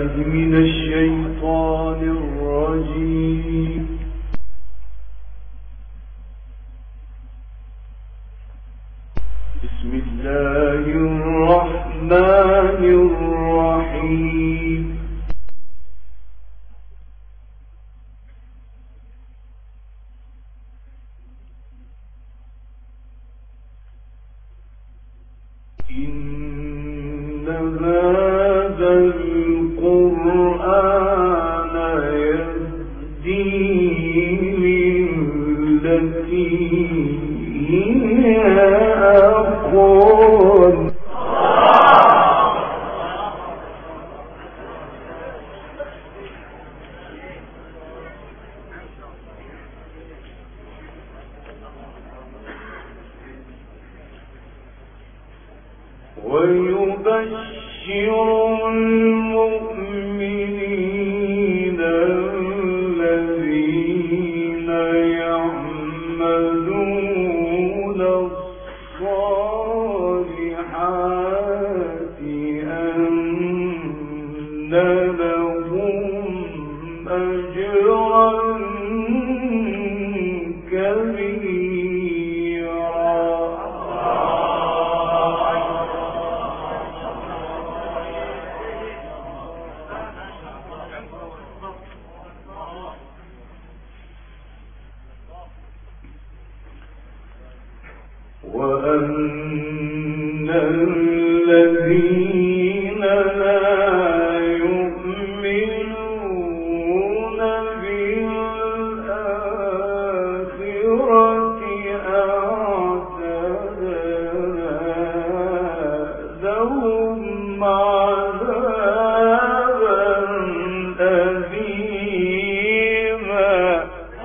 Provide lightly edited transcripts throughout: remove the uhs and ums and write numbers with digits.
من الشيطان الرجيم. بسم الله الرحمن الرحيم. إن هذا القرآن يهدي للتي هي أقوم. ويبشر المؤمنين الذين يعملون الصالحات أن لهم أجرا كبيرا. وأن الذين لا يؤمنون بالآخرة أعتدنا لهم عذابا أليما.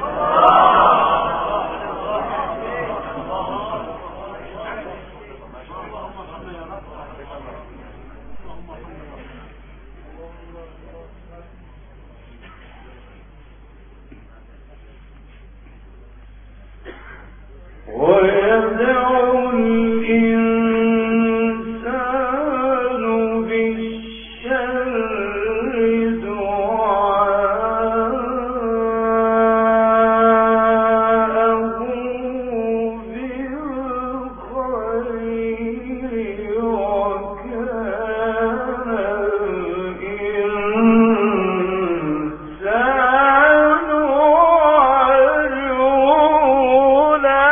ويدعو الإنسان بالشر دعاءه بالخير وكان الإنسان عجولا.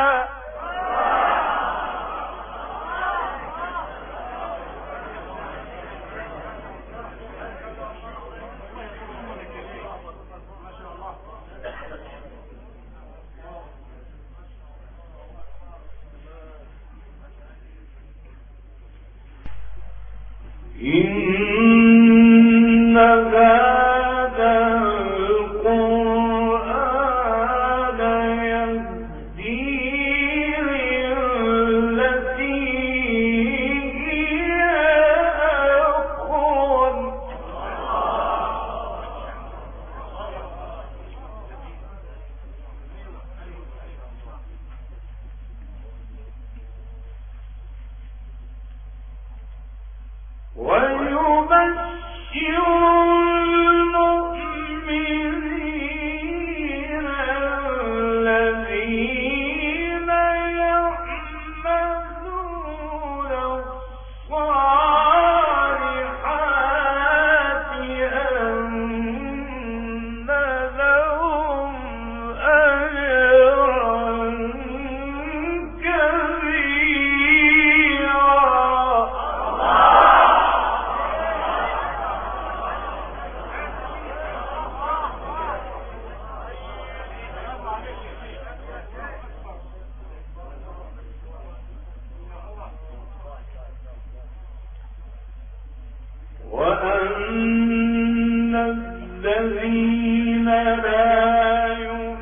إن هذا القرآن يهدي للتي هي أقوم. ويبشر المؤمنين الذين يعملون الصالحات أن لهم أجرا كبيرا. وأن الذين لا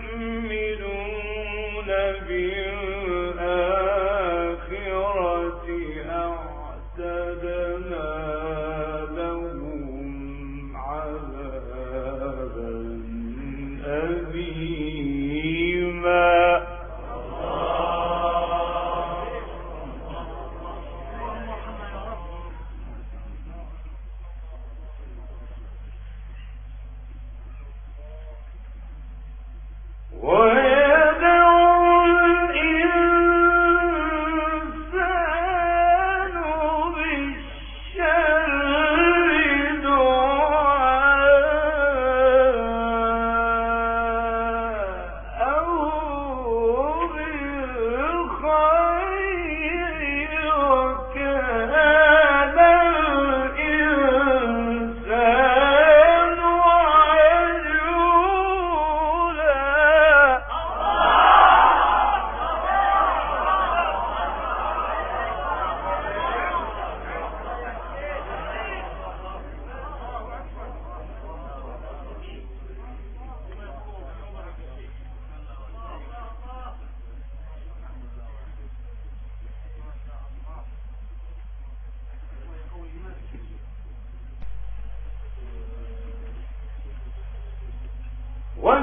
يؤمنون بالآخرة أعتدنا لهم عذابا أليما.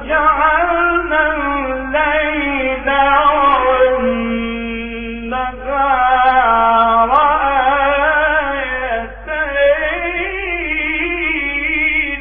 وجعلنا الليل والنهار آيتين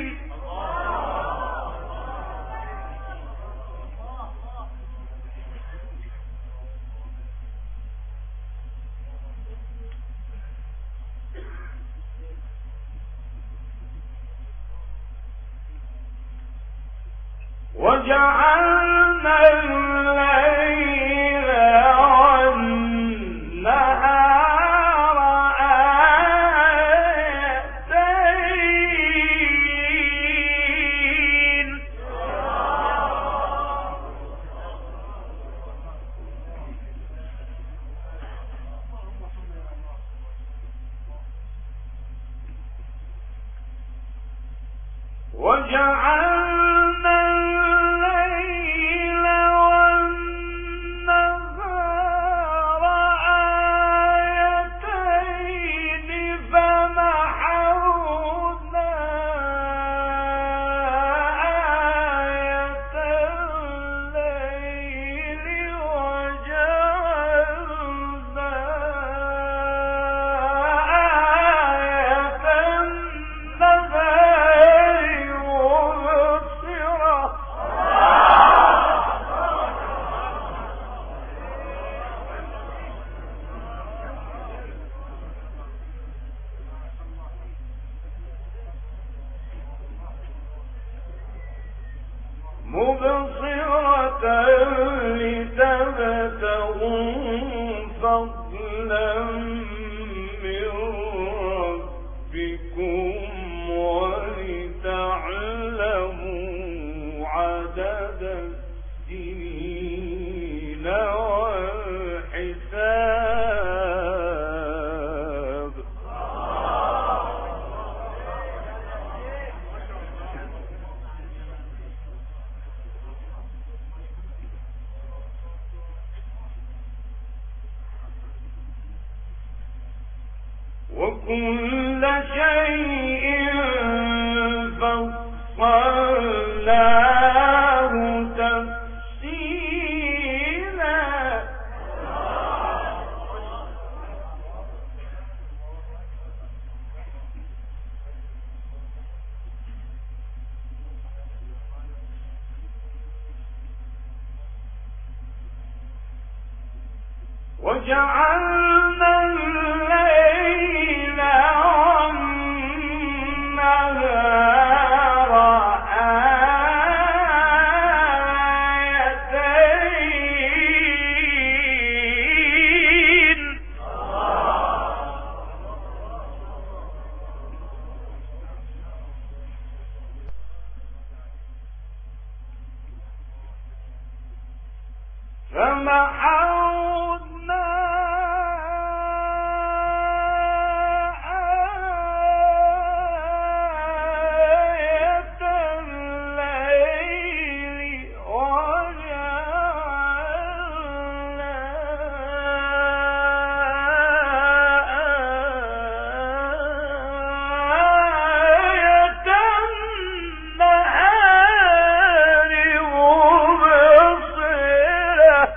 وجعلنا الليل والنهار آيتين وجعلنا الليل والنهار آيتين فمحونا آية الليل وجعلنا آية النهار مبصرة لتبتغوا فضلا من ربكم ولتعلموا عدد السنين والحساب وكل شيء فصلناه تفصيلا وجعلنا الليل والنهار آيتين فمحونا آية الليل وجعلنا آية النهار مبصرة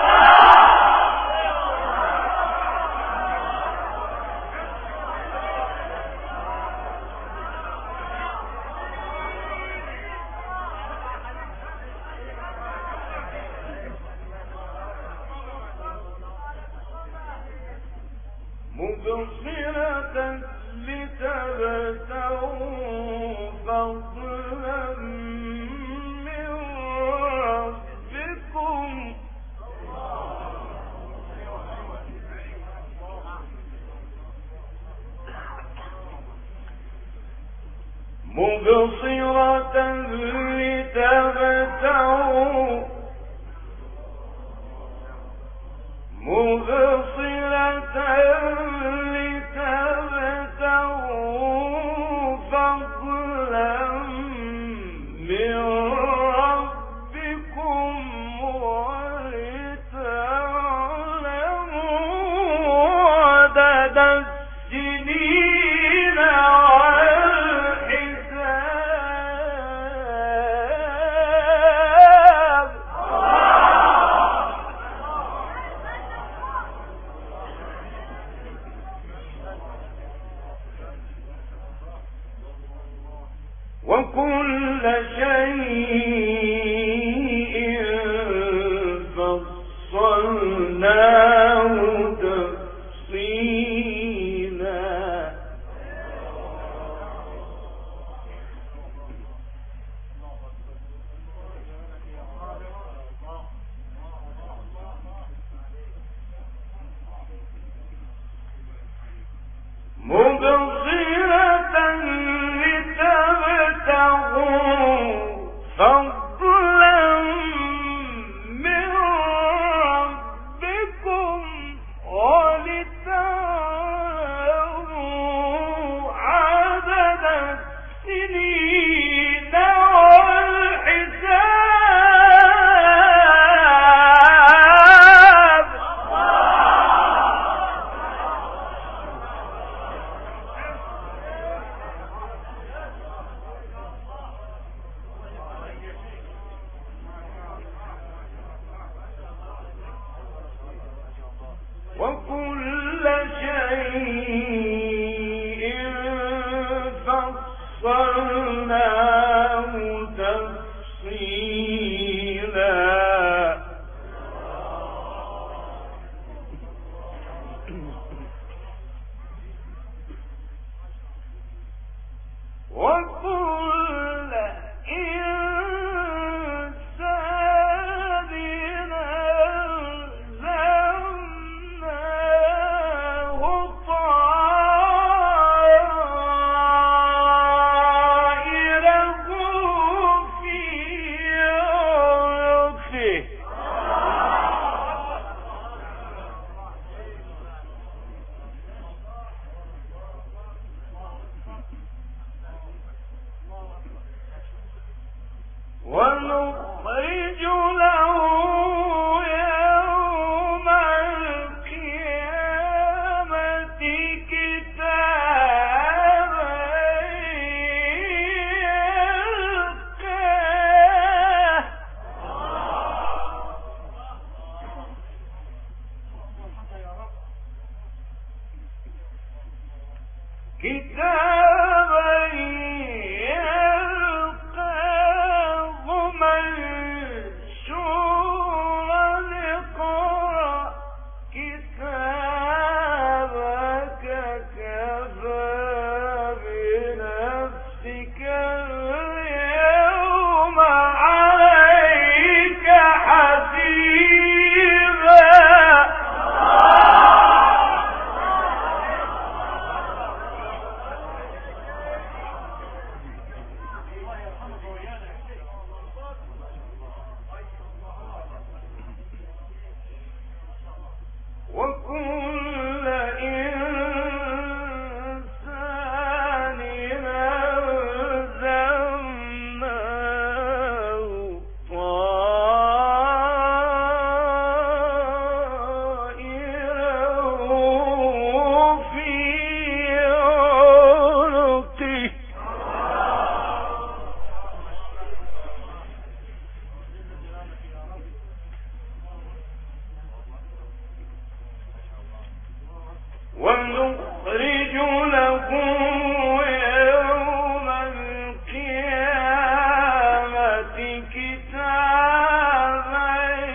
مبصرة لتبتغوا فضلا من ربكم مبصرة لتبتغوا فضلا من ربكم ولتعلموا عدد السنين والحساب وكل شيء فصلناه تفصيلا مبصرة لتبتغوا فضلا من ربكم ولتعلموا عدد السنين والحساب وكل شيء فصلناه تفصيلا وكل إنسان ألزمناه طائره في عنقه ونخرج له يوم القيامة كتابا يلقاه منشورا اقرأ كتابك كفى بنفسك اليوم عليك حسيبا وكل إنسان ألزمناه طائره في عنقه ونخرج له يوم القيامة كتابا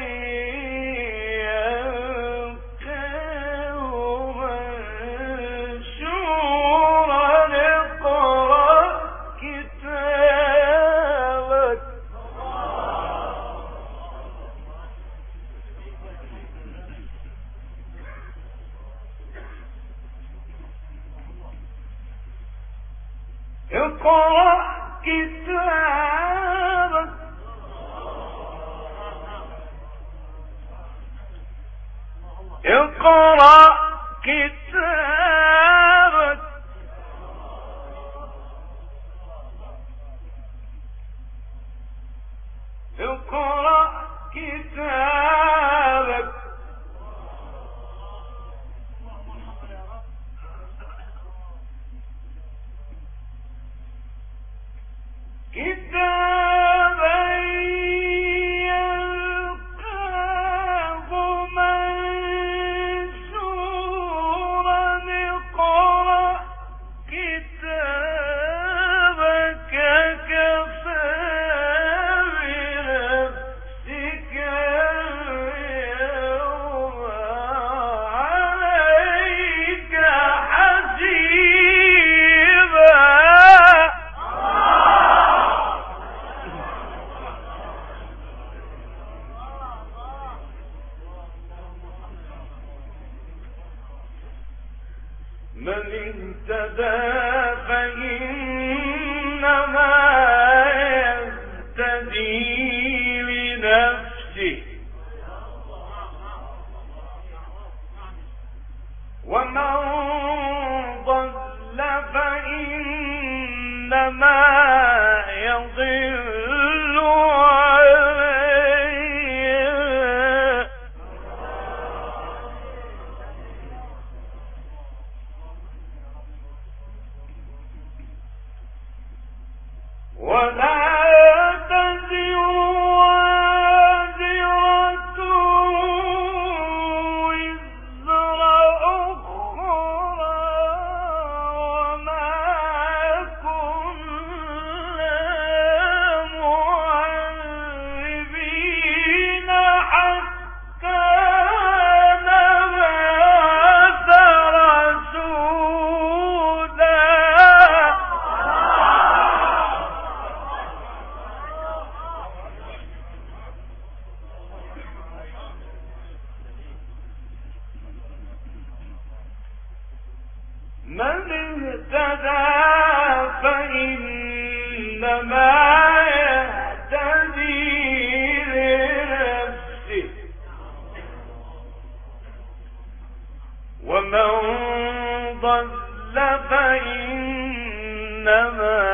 يلقاه منشورا اقرأ كتابك اقرأ كتابك اقرأ كتابك اقرأ كتابك كتابا يلقاه منشورا اقرأ كتابك يهتدي لنفسه ومن ضل فإنما يضل عليه ولا تزر وازرة وزر أخرى وما كنا معذبين حتى نبعث رسولا من اهتدى فإنما يهتدي لنفسه ومن ضل فإنما